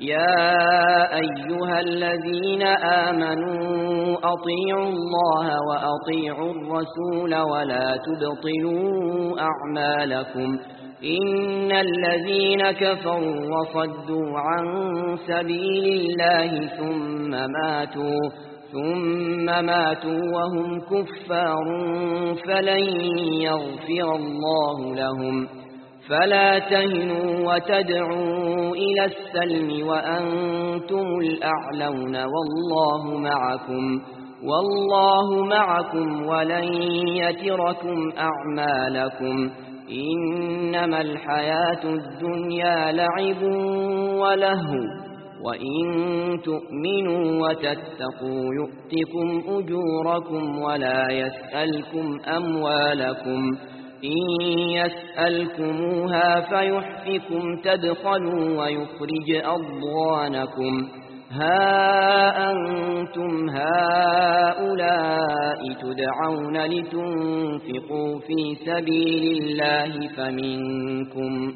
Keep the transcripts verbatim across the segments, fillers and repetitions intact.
يا أيها الذين آمنوا أطيعوا الله وأطيعوا الرسول ولا تبطلوا أعمالكم إن الذين كفروا وصدوا عن سبيل الله ثم ماتوا ثم ماتوا وهم كفار فلن يغفر الله لهم فلا تهنوا وتدعوا إلى السلم وأنتم الأعلون والله معكم والله معكم ولن يتركم أعمالكم إنما الحياة الدنيا لعب ولهو وإن تؤمنوا وتتقوا يؤتكم أجوركم ولا يسألكم أموالكم إن يسألكموها فيحفكم تبخلوا ويخرج أضغانكم ها أنتم هؤلاء تدعون لتنفقوا في سبيل الله فمنكم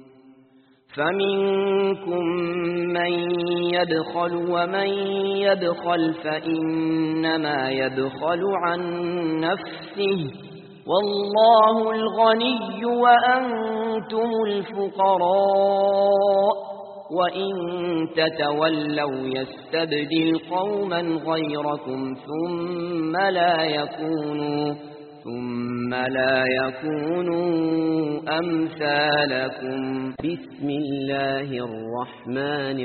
فمنكم من يبخل ومن يبخل فإنما يبخل عن نفسه والله الغني وأنتم الفقراء وإن تتولوا يستبدل قوما غيركم ثم لا يكونوا ثم لا يكونوا أمثالكم. بسم الله الرحمن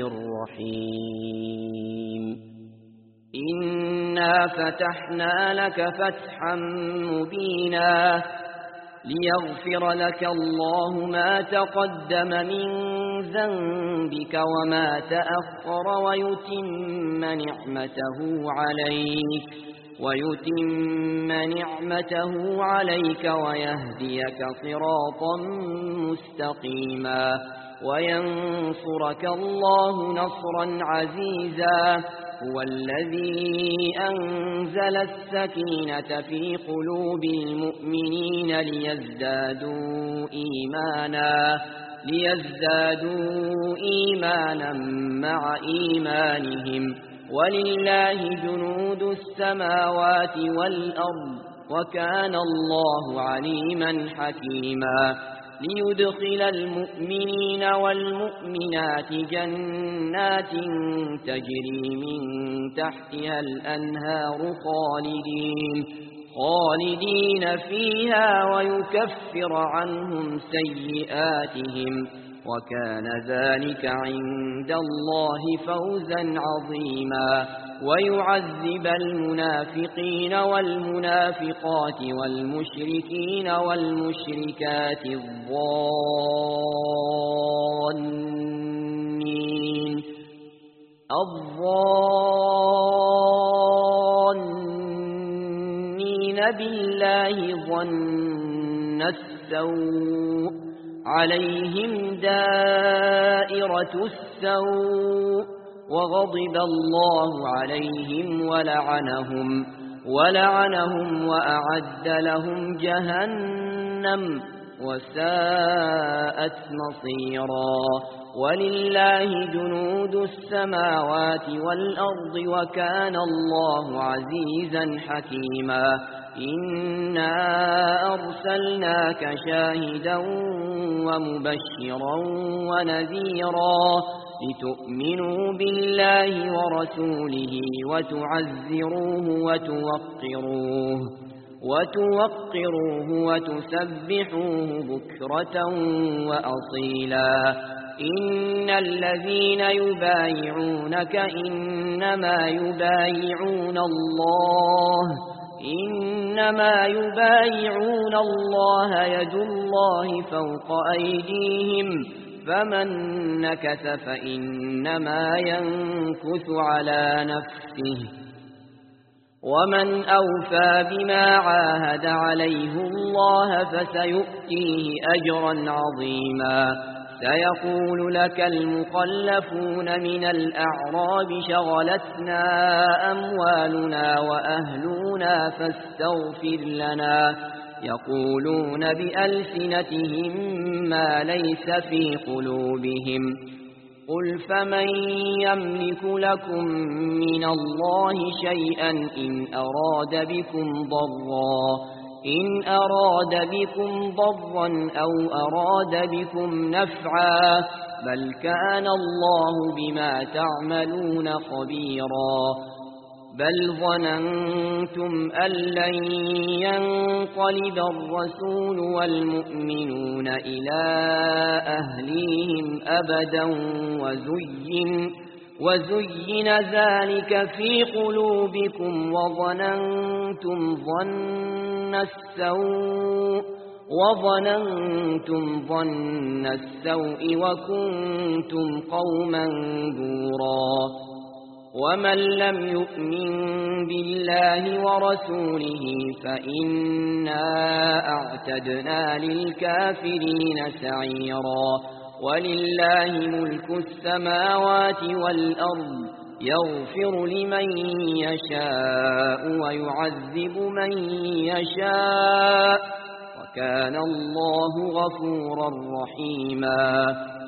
الرحيم. إنا فتحنا لك فتحا مبينا ليغفر لك الله ما تقدم من ذنبك وما تأخر ويتم نعمته عليك ويتم نعمته عليك ويهديك صراطا مستقيما وينصرك الله نصرا عزيزا هو الذي أنزل السكينة في قلوب المؤمنين ليزدادوا إيمانا ليزدادوا إيمانا مع إيمانهم ولله جنود السماوات والأرض وكان الله عليما حكيما ليدخل المؤمنين والمؤمنات جنات تجري من تحتها الأنهار خالدين خالدين فيها ويكفر عنهم سيئاتهم وكان ذلك عند الله فوزا عظيما ويعذب المنافقين والمنافقات والمشركين والمشركات الظانين الظانين بالله ظن السوء عليهم دائرة السوء وغضب الله عليهم ولعنهم ولعنهم وأعد لهم جهنم وساءت مصيرا ولله جنود السماوات والأرض وكان الله عزيزا حكيما إنا أرسلناك شاهدا ومبشرا ونذيرا لتؤمنوا بالله ورسوله وتعزروه وتوقروه وتوقروه وتسبحوه بكرة وأصيلا إن الذين يبايعونك إنما يبايعون الله إنما يبايعون الله يد الله فوق أيديهم فمن نكث فإنما ينكث على نفسه ومن أوفى بما عاهد عليه الله فسيؤتيه أجرا عظيما سيقول لك المخلفون من الأعراب شغلتنا أموالنا وأهلنا فاستغفر لنا يقولون بألسنتهم ما ليس في قلوبهم قل فمن يملك لكم من الله شيئا إن أراد بكم ضرا إن أراد بكم ضرا أو أراد بكم نفعا بل كان الله بما تعملون خبيرا بل ظننتم أن لن ينقلب الرسول والمؤمنون إلى أهليهم أبدا وزين, وزين ذلك في قلوبكم وظننتم ظن السوء وظننتم ظن السوء وكنتم قوما بورا ومن لم يؤمن بالله ورسوله فإنا أعتدنا للكافرين سعيرا ولله ملك السماوات والأرض يغفر لمن يشاء ويعذب من يشاء وكان الله غفورا رحيما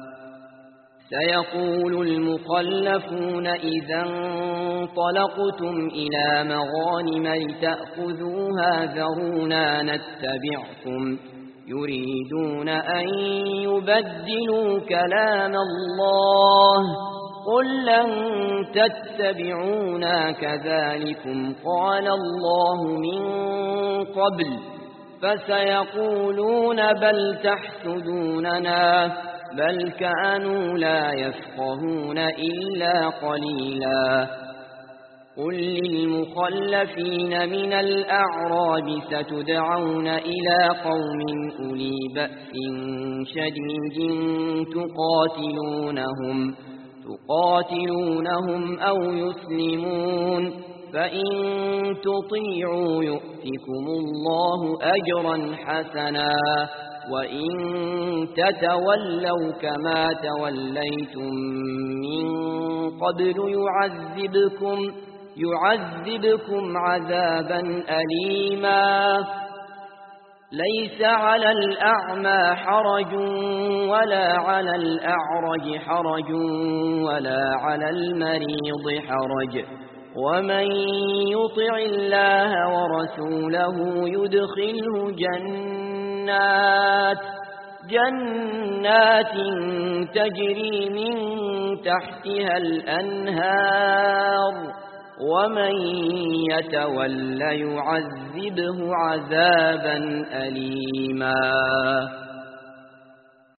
سيقول المخلفون إذا انطلقتم إلى مغانم لتأخذوها ذرونا نتبعكم يريدون أن يبدلوا كلام الله قل لن تتبعونا كذلكم قال الله من قبل فسيقولون بل تحسدوننا بل كانوا لا يفقهون إلا قليلا قل للمخلفين من الأعراب ستدعون إلى قوم أولي بأس شديد تقاتلونهم تقاتلونهم أو يسلمون فإن تطيعوا يؤتكم الله أجرا حسنا وإن تتولوا كما توليتم من قبل يعذبكم يعذبكم عذابا أليما ليس على الأعمى حرج ولا على الأعرج حرج ولا على المريض حرج ومن يطع الله ورسوله يدخله جنات جنات تجري من تحتها الأنهار ومن يتول يعذبه عذابا أليما